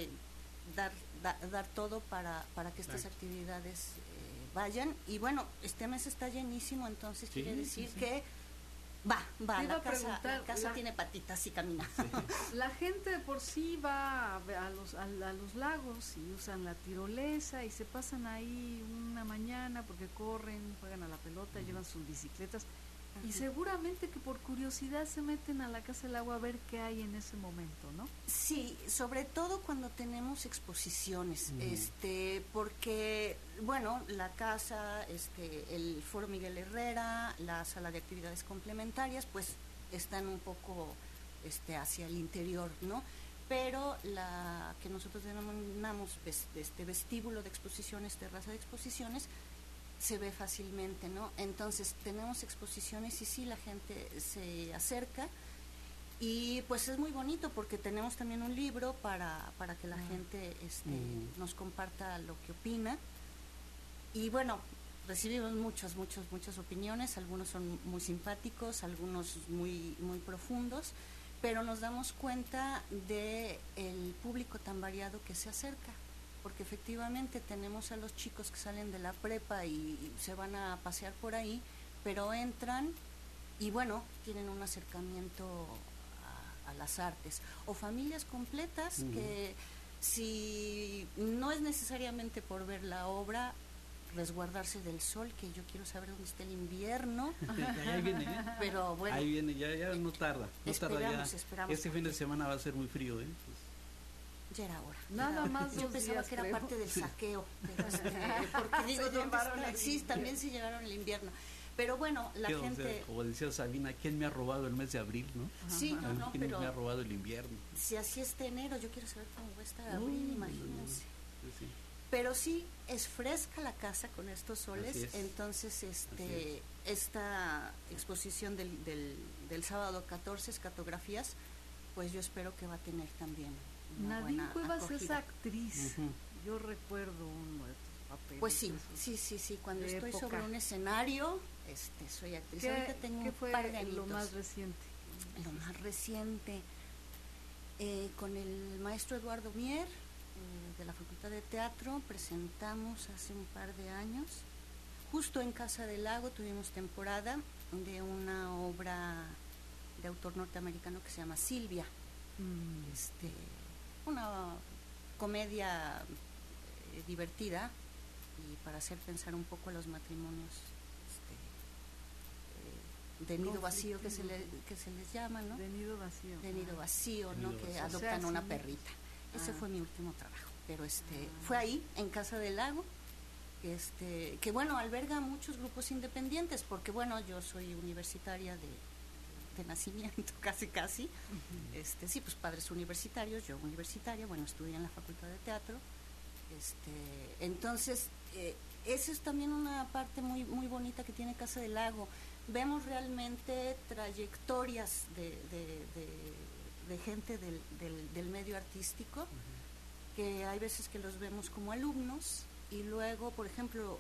dar todo para que estas actividades vayan, y bueno, este mes está llenísimo, entonces quiere decir que la casa tiene patitas y camina. La gente de por sí va a los lagos y usan la tirolesa y se pasan ahí una mañana porque corren, juegan a la pelota, llevan sus bicicletas y seguramente que por curiosidad se meten a la Casa del Agua a ver qué hay en ese momento, ¿no? Sí, sobre todo cuando tenemos exposiciones, porque bueno, la casa, el Foro Miguel Herrera, la sala de actividades complementarias, pues están un poco hacia el interior, ¿no? Pero la que nosotros denominamos vestíbulo de exposiciones, terraza de exposiciones, se ve fácilmente, ¿no? Entonces tenemos exposiciones y sí, la gente se acerca y pues es muy bonito porque tenemos también un libro para que la gente nos comparta lo que opina. Y bueno, recibimos muchas opiniones, algunos son muy simpáticos, algunos muy profundos, pero nos damos cuenta de el público tan variado que se acerca, porque efectivamente tenemos a los chicos que salen de la prepa y se van a pasear por ahí, pero entran y bueno, tienen un acercamiento a las artes, o familias completas que si no es necesariamente por ver la obra, resguardarse del sol, que yo quiero saber dónde está el invierno. Ahí viene, pero bueno, ahí viene, ya no tarda, esperamos este fin de semana va a ser muy frío, pues. Ya era hora. Nada más yo pensaba días, que era creo. parte del saqueo, pero porque digo, sí, también se llevaron el invierno. Pero bueno, la gente... O sea, como decía Sabina, ¿quién me ha robado el mes de abril, no? Sí, no, ¿Quién pero... me ha robado el invierno? Si así está enero, yo quiero saber cómo va a estar abril, imagínense. Sí. Pero sí, es fresca la casa con estos soles, entonces esta exposición del sábado 14, escatografías, pues yo espero que va a tener también una Nadine buena Cuevas acogida. es actriz. Yo recuerdo uno de tus papeles. Pues sí, cuando estoy época. sobre un escenario, soy actriz. Ahorita tengo ¿Qué un fue par de añitos. lo más reciente? Lo más reciente, con el maestro Eduardo Mier, de la Facultad de Teatro, presentamos hace un par de años, justo en Casa del Lago tuvimos temporada de una obra de autor norteamericano que se llama Silvia, una comedia divertida y para hacer pensar un poco a los matrimonios de nido vacío que se les llama, ¿no? De nido vacío. De nido vacío, ¿no? Nido Que vacío. adoptan O sea, una sí. perrita. Ese fue mi último trabajo, pero fue ahí, en Casa del Lago, que bueno, alberga muchos grupos independientes, porque bueno, yo soy universitaria de nacimiento, casi, sí, pues padres universitarios, yo universitaria, bueno, estudié en la Facultad de Teatro, entonces, esa es también una parte muy bonita que tiene Casa del Lago. Vemos realmente trayectorias de gente del medio artístico, que hay veces que los vemos como alumnos, y luego, por ejemplo,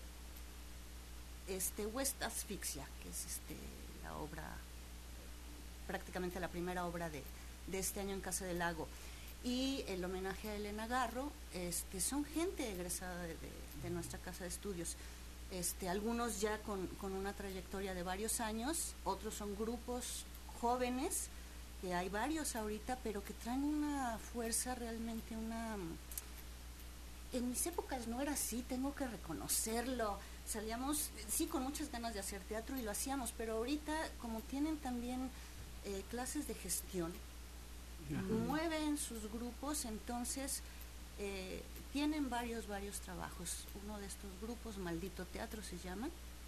West Asfixia, que es la obra, prácticamente la primera obra de este año en Casa del Lago, y el homenaje a Elena Garro, son gente egresada de nuestra casa de estudios. Algunos ya con una trayectoria de varios años, otros son grupos jóvenes, que hay varios ahorita, pero que traen una fuerza realmente, en mis épocas no era así, tengo que reconocerlo. Salíamos, sí, con muchas ganas de hacer teatro y lo hacíamos, pero ahorita, como tienen también clases de gestión, mueven sus grupos, entonces tienen varios trabajos. Uno de estos grupos, Maldito Teatro se llama,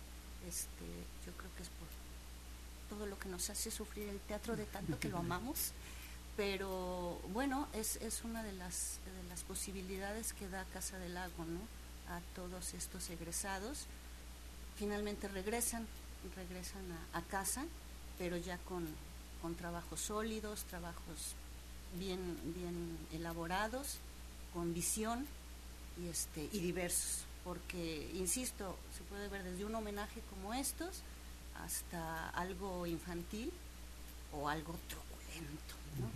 yo creo que es por todo lo que nos hace sufrir el teatro de tanto que lo amamos, pero bueno, es una de las posibilidades que da Casa del Lago, ¿no? A todos estos egresados. Finalmente regresan a casa, pero ya con trabajos sólidos, trabajos bien elaborados, con visión y diversos, porque, insisto, se puede ver desde un homenaje como estos hasta algo infantil o algo truculento, ¿no?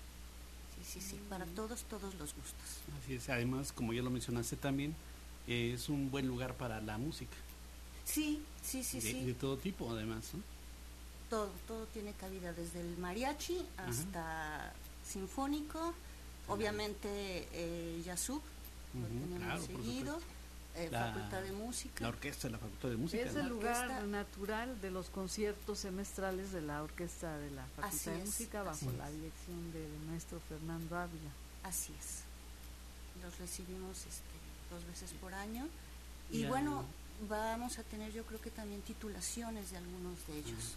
Sí, para todos los gustos. Así es, además, como ya lo mencionaste también, es un buen lugar para la música. Sí. De todo tipo, además, ¿no? Todo tiene cabida, desde el mariachi hasta sinfónico, obviamente Yasub, lo tenemos claro, seguido, Facultad de Música. La orquesta de la Facultad de Música. Es ¿no? el lugar natural de los conciertos semestrales de la orquesta de la Facultad de Música, bajo la dirección del maestro Fernando Ávila. Así es. Los recibimos 2 veces por año. Y bueno, vamos a tener, yo creo que también titulaciones de algunos de ellos.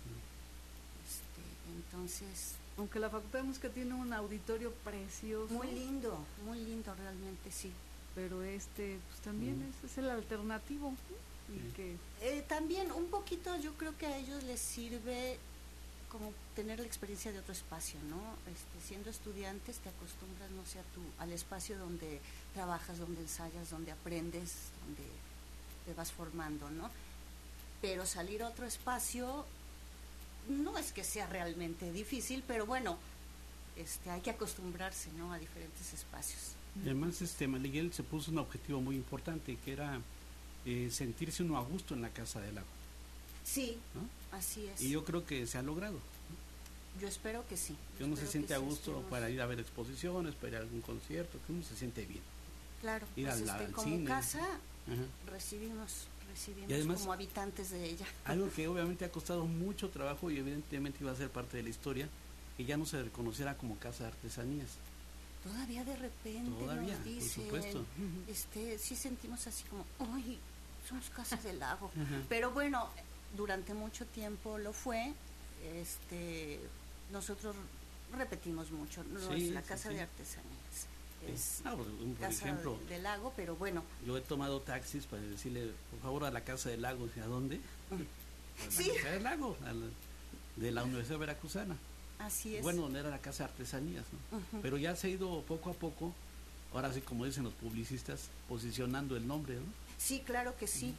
Entonces, aunque la Facultad de Música tiene un auditorio precioso, muy lindo realmente, sí, pero pues también es el alternativo, ¿no? Y que también un poquito yo creo que a ellos les sirve como tener la experiencia de otro espacio, ¿no? Siendo estudiantes te acostumbras, no sé, al espacio donde trabajas, donde ensayas, donde aprendes, donde te vas formando, ¿no? Pero salir a otro espacio no es que sea realmente difícil, pero bueno, hay que acostumbrarse, ¿no?, a diferentes espacios. Además, Miguel se puso un objetivo muy importante, que era sentirse uno a gusto en la Casa del Lago. Sí, ¿no? Así es. Y yo creo que se ha logrado. Yo espero que sí. Que uno se siente a gusto para ir a ver exposiciones, para ir a algún concierto, que uno se siente bien. Claro, ir pues al como cine. casa Ajá. recibimos y además, como habitantes de ella. Algo que obviamente ha costado mucho trabajo y evidentemente iba a ser parte de la historia, que ya no se reconociera como casa de artesanías. Todavía de repente nos dicen, por supuesto. Sí sentimos así como, ¡ay, somos Casa del Lago! Pero bueno, durante mucho tiempo lo fue. Nosotros repetimos mucho, no es la casa de artesanías, es por casa ejemplo, del Lago, pero bueno. Yo he tomado taxis para decirle, por favor, a la Casa del Lago. ¿A dónde? A la Casa del Lago, de la Universidad Veracruzana. Así es. Bueno, donde era la Casa de Artesanías, ¿no? Pero ya se ha ido poco a poco, ahora sí, como dicen los publicistas, posicionando el nombre, ¿no? Sí, claro que sí,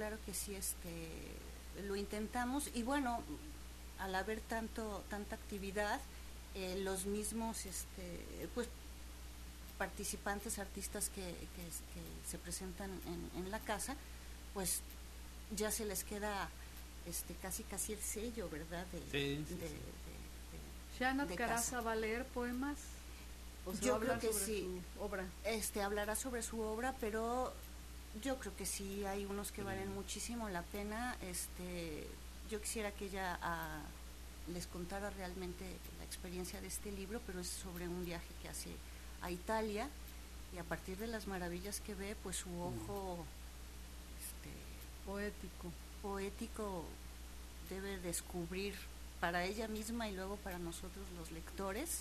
lo intentamos y bueno, al haber tanta actividad, los mismos pues participantes, artistas que se presentan en la casa, pues ya se les queda casi el sello, ¿verdad? ¿Shanat Caraza va a leer poemas? Yo creo que sí. Su obra. Hablará sobre su obra, pero yo creo que sí hay unos que valen muchísimo la pena. Yo quisiera que ella les contara realmente la experiencia de este libro, pero es sobre un viaje que hace a Italia y a partir de las maravillas que ve, pues su ojo poético debe descubrir para ella misma y luego para nosotros los lectores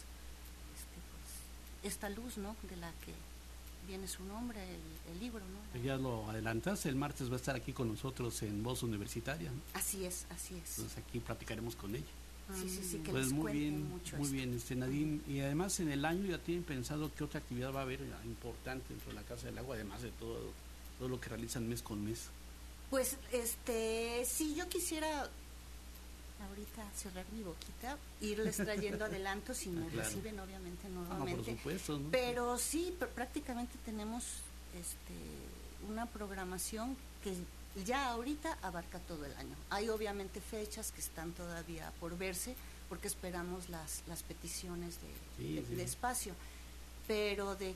pues, esta luz, ¿no?, de la que viene su nombre, el libro, ¿no? Ya lo adelantaste, el martes va a estar aquí con nosotros en Voz Universitaria, ¿no? Así es. Entonces aquí platicaremos con ella. Sí, que pues les muy cuenten bien, mucho muy bien, Nadine. Y además en el año ya tienen pensado qué otra actividad va a haber importante dentro de la Casa del Lago, además de todo lo que realizan mes con mes. Pues, sí, yo quisiera ahorita cerrar mi boquita, irles trayendo adelantos si me reciben, obviamente, nuevamente. Por supuesto, ¿no? Pero sí, prácticamente tenemos una programación que ya ahorita abarca todo el año. Hay obviamente fechas que están todavía por verse, porque esperamos las peticiones de espacio, pero de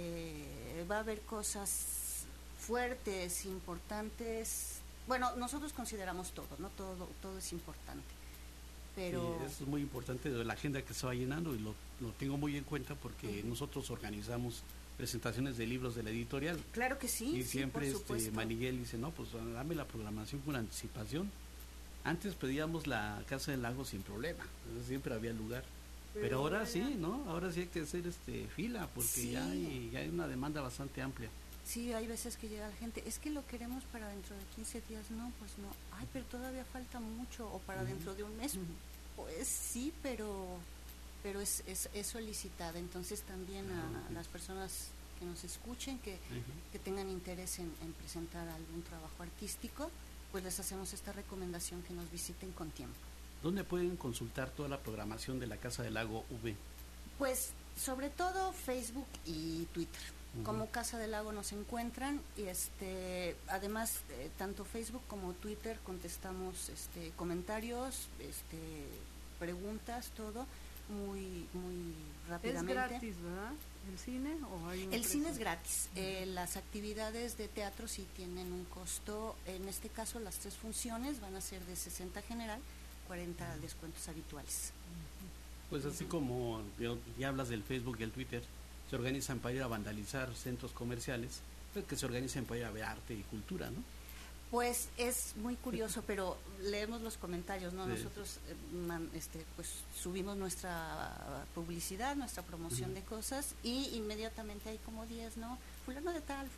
que va a haber cosas fuertes, importantes. Bueno, nosotros consideramos todo, ¿no? Todo es importante. Pero... Sí, eso es muy importante de la agenda que se va llenando y lo tengo muy en cuenta porque nosotros organizamos presentaciones de libros de la editorial. Claro que sí. Y siempre por Maniguel dice, no, pues dame la programación con anticipación. Antes pedíamos la Casa del Lago sin problema, siempre había lugar. Pero ahora sí, ¿no? Ahora sí hay que hacer fila porque ya hay una demanda bastante amplia. Sí, hay veces que llega la gente, es que lo queremos para dentro de 15 días, no, pues no, ay, pero todavía falta mucho, o para dentro de un mes, pues sí, pero es solicitada, entonces también a las personas que nos escuchen, que tengan interés en presentar algún trabajo artístico, pues les hacemos esta recomendación que nos visiten con tiempo. ¿Dónde pueden consultar toda la programación de la Casa del Lago V? Pues sobre todo Facebook y Twitter. Como Casa del Lago nos encuentran y además tanto Facebook como Twitter contestamos comentarios, preguntas, todo muy rápidamente. Es gratis, ¿verdad? ¿El cine o hay un El precio? cine es gratis. Las actividades de teatro sí tienen un costo. En este caso las 3 funciones van a ser de 60 general, 40 descuentos habituales. Pues así como ya hablas del Facebook y el Twitter, se organizan para ir a vandalizar centros comerciales, pues que se organizan para ir a ver arte y cultura, ¿no? Pues es muy curioso, pero leemos los comentarios, ¿no? Sí. Nosotros pues subimos nuestra publicidad, nuestra promoción de cosas y inmediatamente hay como 10, ¿no? Fulano de tal,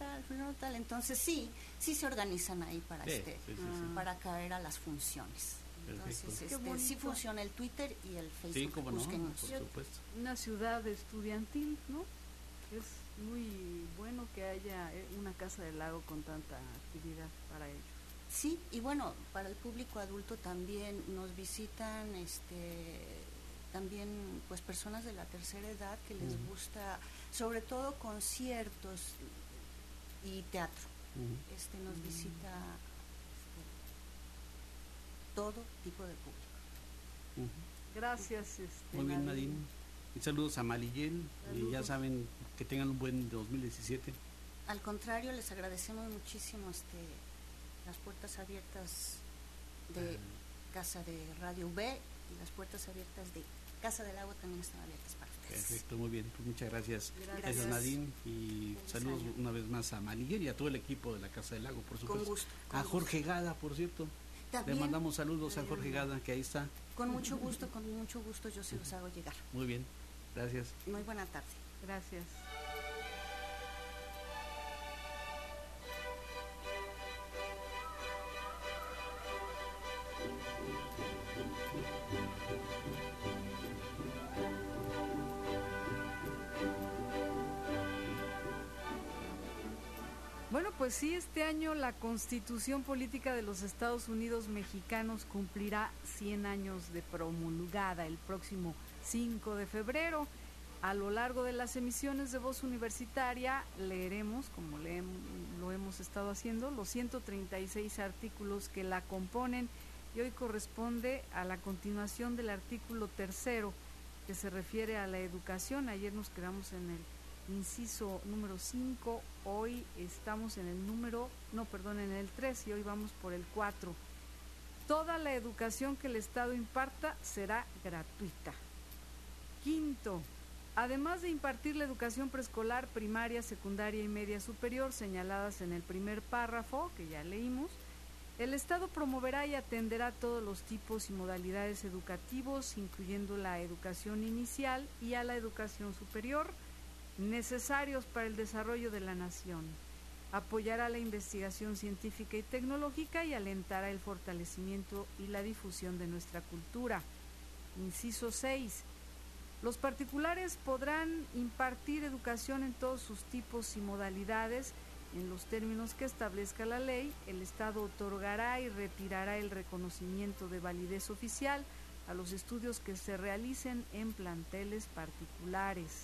entonces sí se organizan ahí para para caer a las funciones. Entonces, sí funciona el Twitter y el Facebook. Sí, cómo no, por supuesto. Una ciudad estudiantil, ¿no? muy bueno que haya una casa del lago con tanta actividad para ellos. Sí, y bueno, para el público adulto también nos visitan también pues personas de la tercera edad que les gusta sobre todo conciertos y teatro. Nos visita todo tipo de público. Gracias. Muy bien, Nadine. Y saludos a Malillel. Y ya saben, que tengan un buen 2017. Al contrario, les agradecemos muchísimo las puertas abiertas de Casa de Radio V y las puertas abiertas de Casa del Lago también están abiertas para ustedes. Perfecto, muy bien. Pues muchas gracias. Gracias, Nadine. Y saludos una vez más a Malillel y a todo el equipo de la Casa del Lago, por supuesto. Con gusto. A Jorge Gada, por cierto. También, le mandamos saludos a Jorge Gada, que ahí está. Con mucho gusto yo se los hago llegar. Muy bien, gracias. Muy buena tarde. Gracias. Bueno, pues sí, este año la Constitución Política de los Estados Unidos Mexicanos cumplirá 100 años de promulgada el próximo 5 de febrero. A lo largo de las emisiones de Voz Universitaria leeremos, como lo hemos estado haciendo, los 136 artículos que la componen y hoy corresponde a la continuación del artículo 3º que se refiere a la educación. Ayer nos quedamos en el inciso número 5, hoy estamos en el 3 y hoy vamos por el 4. Toda la educación que el Estado imparta será gratuita. Quinto, además de impartir la educación preescolar, primaria, secundaria y media superior señaladas en el primer párrafo, que ya leímos, el Estado promoverá y atenderá todos los tipos y modalidades educativos, incluyendo la educación inicial y a la educación superior, necesarios para el desarrollo de la nación. Apoyará la investigación científica y tecnológica y alentará el fortalecimiento y la difusión de nuestra cultura. Inciso 6. Los particulares podrán impartir educación en todos sus tipos y modalidades en los términos que establezca la ley. El Estado otorgará y retirará el reconocimiento de validez oficial a los estudios que se realicen en planteles particulares.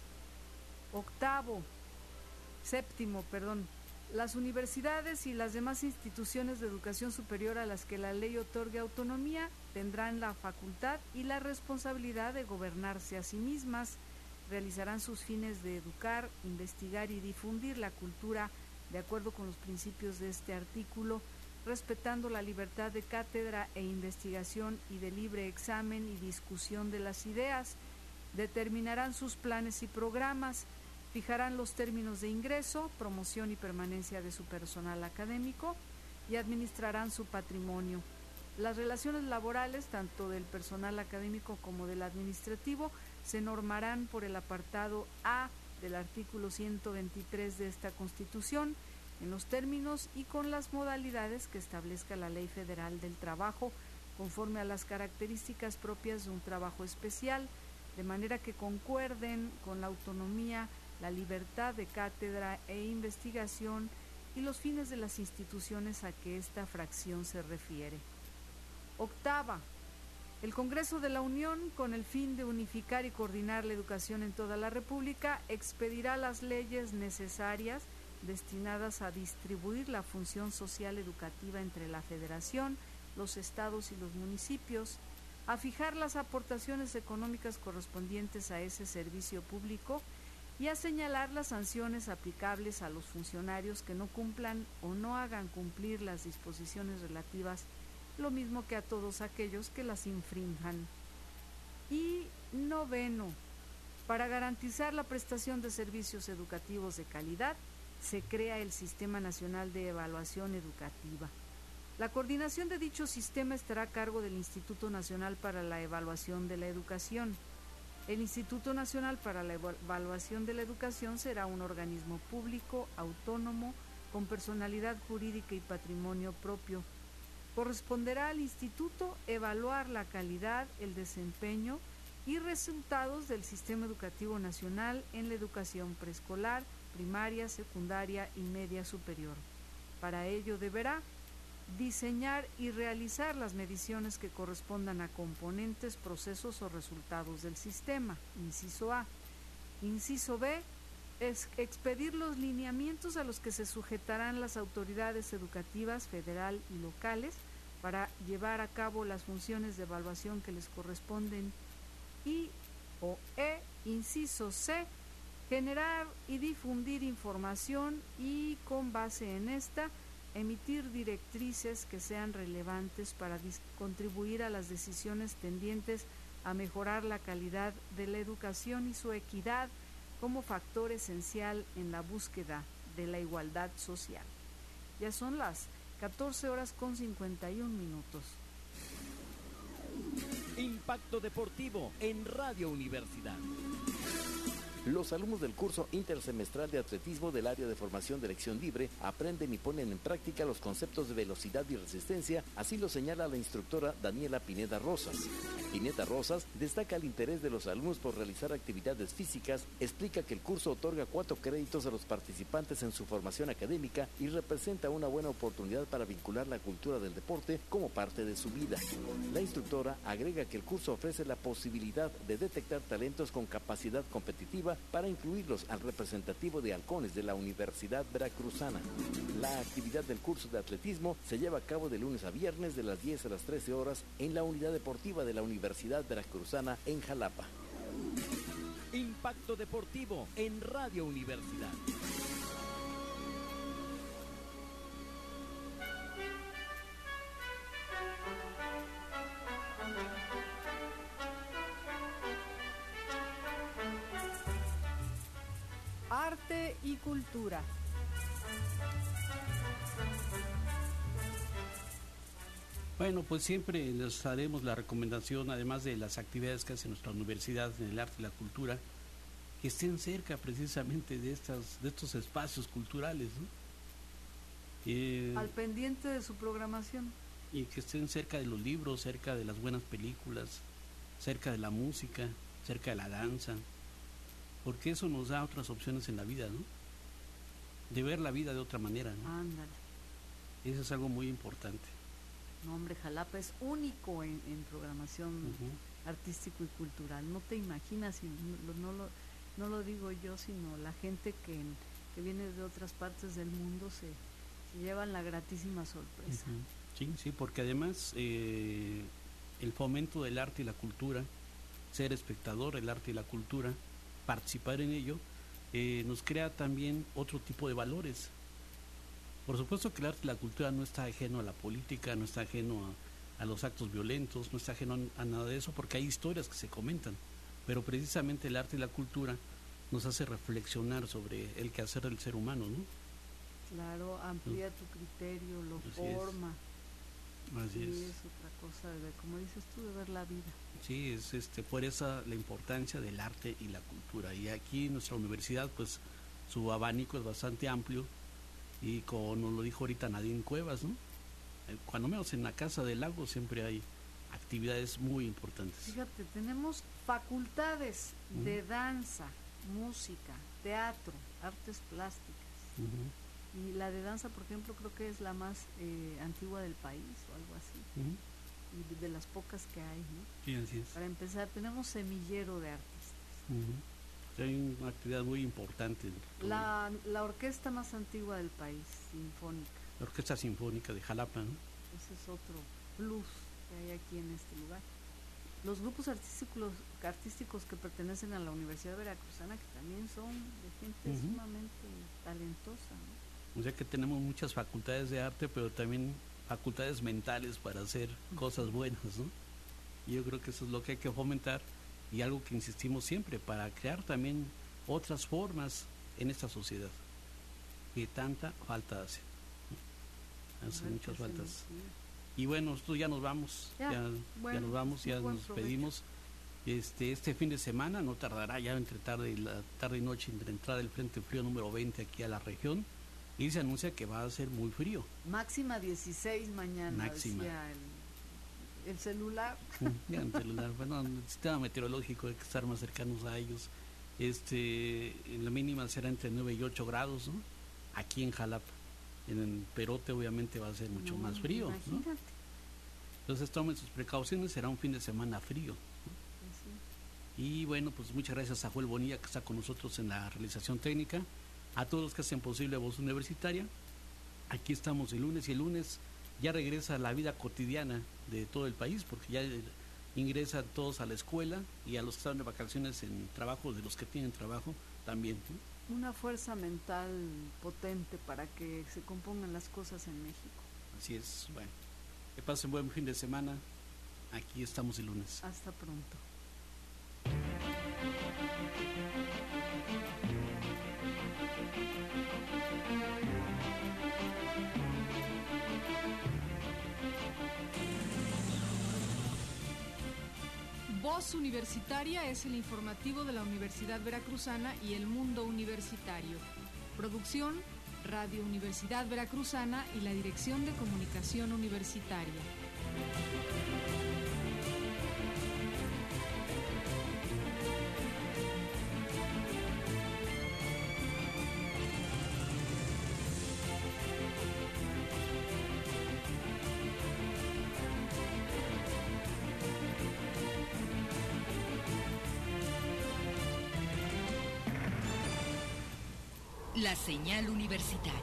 Séptimo, las universidades y las demás instituciones de educación superior a las que la ley otorgue autonomía tendrán la facultad y la responsabilidad de gobernarse a sí mismas, realizarán sus fines de educar, investigar y difundir la cultura de acuerdo con los principios de este artículo, respetando la libertad de cátedra e investigación y de libre examen y discusión de las ideas, determinarán sus planes y programas, fijarán los términos de ingreso, promoción y permanencia de su personal académico y administrarán su patrimonio. Las relaciones laborales, tanto del personal académico como del administrativo, se normarán por el apartado A del artículo 123 de esta Constitución, en los términos y con las modalidades que establezca la Ley Federal del Trabajo, conforme a las características propias de un trabajo especial, de manera que concuerden con la autonomía, la libertad de cátedra e investigación y los fines de las instituciones a que esta fracción se refiere. Octava, el Congreso de la Unión, con el fin de unificar y coordinar la educación en toda la República, expedirá las leyes necesarias destinadas a distribuir la función social educativa entre la Federación, los estados y los municipios, a fijar las aportaciones económicas correspondientes a ese servicio público y a señalar las sanciones aplicables a los funcionarios que no cumplan o no hagan cumplir las disposiciones relativas, lo mismo que a todos aquellos que las infrinjan. Y noveno, para garantizar la prestación de servicios educativos de calidad, se crea el Sistema Nacional de Evaluación Educativa. La coordinación de dicho sistema estará a cargo del Instituto Nacional para la Evaluación de la Educación. El Instituto Nacional para la Evaluación de la Educación será un organismo público, autónomo, con personalidad jurídica y patrimonio propio. Corresponderá al Instituto evaluar la calidad, el desempeño y resultados del Sistema Educativo Nacional en la educación preescolar, primaria, secundaria y media superior. Para ello deberá diseñar y realizar las mediciones que correspondan a componentes, procesos o resultados del sistema, inciso A. Inciso B, es expedir los lineamientos a los que se sujetarán las autoridades educativas federal y locales para llevar a cabo las funciones de evaluación que les corresponden. Y o E, inciso C, generar y difundir información y con base en esta emitir directrices que sean relevantes para contribuir a las decisiones tendientes a mejorar la calidad de la educación y su equidad como factor esencial en la búsqueda de la igualdad social. Ya son las 14:51. Impacto Deportivo en Radio Universidad. Los alumnos del curso intersemestral de atletismo del área de formación de elección libre aprenden y ponen en práctica los conceptos de velocidad y resistencia, así lo señala la instructora Daniela Pineda Rosas. Pineda Rosas destaca el interés de los alumnos por realizar actividades físicas, explica que el curso otorga 4 créditos a los participantes en su formación académica y representa una buena oportunidad para vincular la cultura del deporte como parte de su vida. La instructora agrega que el curso ofrece la posibilidad de detectar talentos con capacidad competitiva para incluirlos al representativo de halcones de la Universidad Veracruzana. La actividad del curso de atletismo se lleva a cabo de lunes a viernes de las 10 a las 13 horas en la unidad deportiva de la Universidad Veracruzana en Jalapa. Impacto Deportivo en Radio Universidad. Arte y cultura. Bueno, pues siempre les haremos la recomendación, además de las actividades que hace nuestra universidad en el arte y la cultura, que estén cerca precisamente de estos espacios culturales, ¿no? Al pendiente de su programación. Y que estén cerca de los libros, cerca de las buenas películas, cerca de la música, cerca de la danza, porque eso nos da otras opciones en la vida, ¿no? De ver la vida de otra manera, ¿no? Ándale. Eso es algo muy importante. No, hombre, Jalapa es único en programación artístico y cultural. No te imaginas, y no lo digo yo, sino la gente que viene de otras partes del mundo se llevan la gratísima sorpresa. Sí, porque además el fomento del arte y la cultura, ser espectador del arte y la cultura, participar en ello, nos crea también otro tipo de valores. Por supuesto que el arte y la cultura no está ajeno a la política, no está ajeno a los actos violentos, no está ajeno a nada de eso, porque hay historias que se comentan, pero precisamente el arte y la cultura nos hace reflexionar sobre el quehacer del ser humano, ¿no? Claro, amplía tu criterio, lo Así forma. Así es. Es otra cosa, como dices tú, de ver la vida. Sí, es por eso la importancia del arte y la cultura. Y aquí en nuestra universidad, pues su abanico es bastante amplio, y como nos lo dijo ahorita Nadine Cuevas, ¿no? Cuando menos en la Casa del Lago siempre hay actividades muy importantes. Fíjate, tenemos facultades de danza, música, teatro, artes plásticas. Y la de danza, por ejemplo, creo que es la más antigua del país o algo así. Y de las pocas que hay, ¿no? Sí, así es. Para empezar, tenemos semillero de artistas. Hay una actividad muy importante. La orquesta más antigua del país, sinfónica. La Orquesta Sinfónica de Jalapa, ¿no? Ese es otro plus que hay aquí en este lugar. Los grupos artísticos que pertenecen a la Universidad Veracruzana, que también son de gente sumamente talentosa, ¿no? O sea que tenemos muchas facultades de arte, pero también facultades mentales para hacer cosas buenas, ¿no? Y yo creo que eso es lo que hay que fomentar, y algo que insistimos siempre, para crear también otras formas en esta sociedad que tanta falta hace. Hace muchas faltas. Y bueno, nosotros ya nos vamos, ya nos vamos, ya nos despedimos. Este fin de semana no tardará ya entre tarde y noche, entre entrada del Frente Frío número 20 aquí a la región, y se anuncia que va a ser muy frío. Máxima 16 mañana, máxima. Decía el celular. Ya el celular, bueno, el sistema meteorológico hay que estar más cercanos a ellos. La mínima será entre 9 y 8 grados, ¿no? Aquí en Jalapa. En el Perote obviamente va a ser mucho más frío, ¿no? Entonces tomen sus precauciones, será un fin de semana frío, ¿no? Y bueno, pues muchas gracias a Joel Bonilla, que está con nosotros en la realización técnica, a todos los que hacen posible Voz Universitaria. Aquí estamos el lunes, y el lunes ya regresa la vida cotidiana de todo el país, porque ya ingresan todos a la escuela, y a los que están de vacaciones en trabajo, de los que tienen trabajo también, ¿no? Una fuerza mental potente para que se compongan las cosas en México. Así es. Bueno, que pasen buen fin de semana. Aquí estamos el lunes. Hasta pronto. Voz Universitaria es el informativo de la Universidad Veracruzana y el mundo universitario. Producción, Radio Universidad Veracruzana y la Dirección de Comunicación Universitaria. La señal universitaria.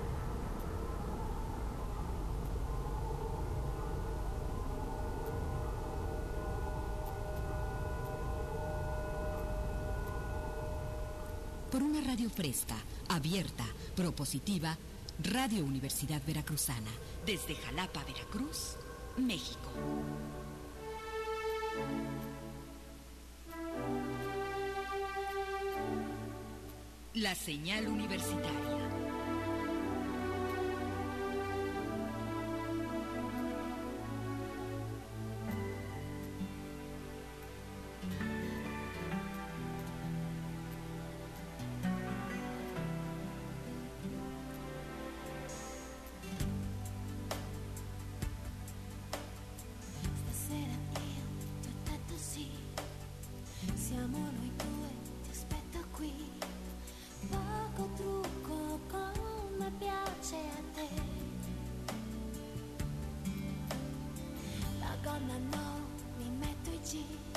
Por una radio fresca, abierta, propositiva, Radio Universidad Veracruzana, desde Jalapa, Veracruz, México. La señal universitaria. Stasera io ti ho detto sì, siamo noi due, ti aspetto qui. Poco trucco come piace a te. La gonna no, mi metto i jeans.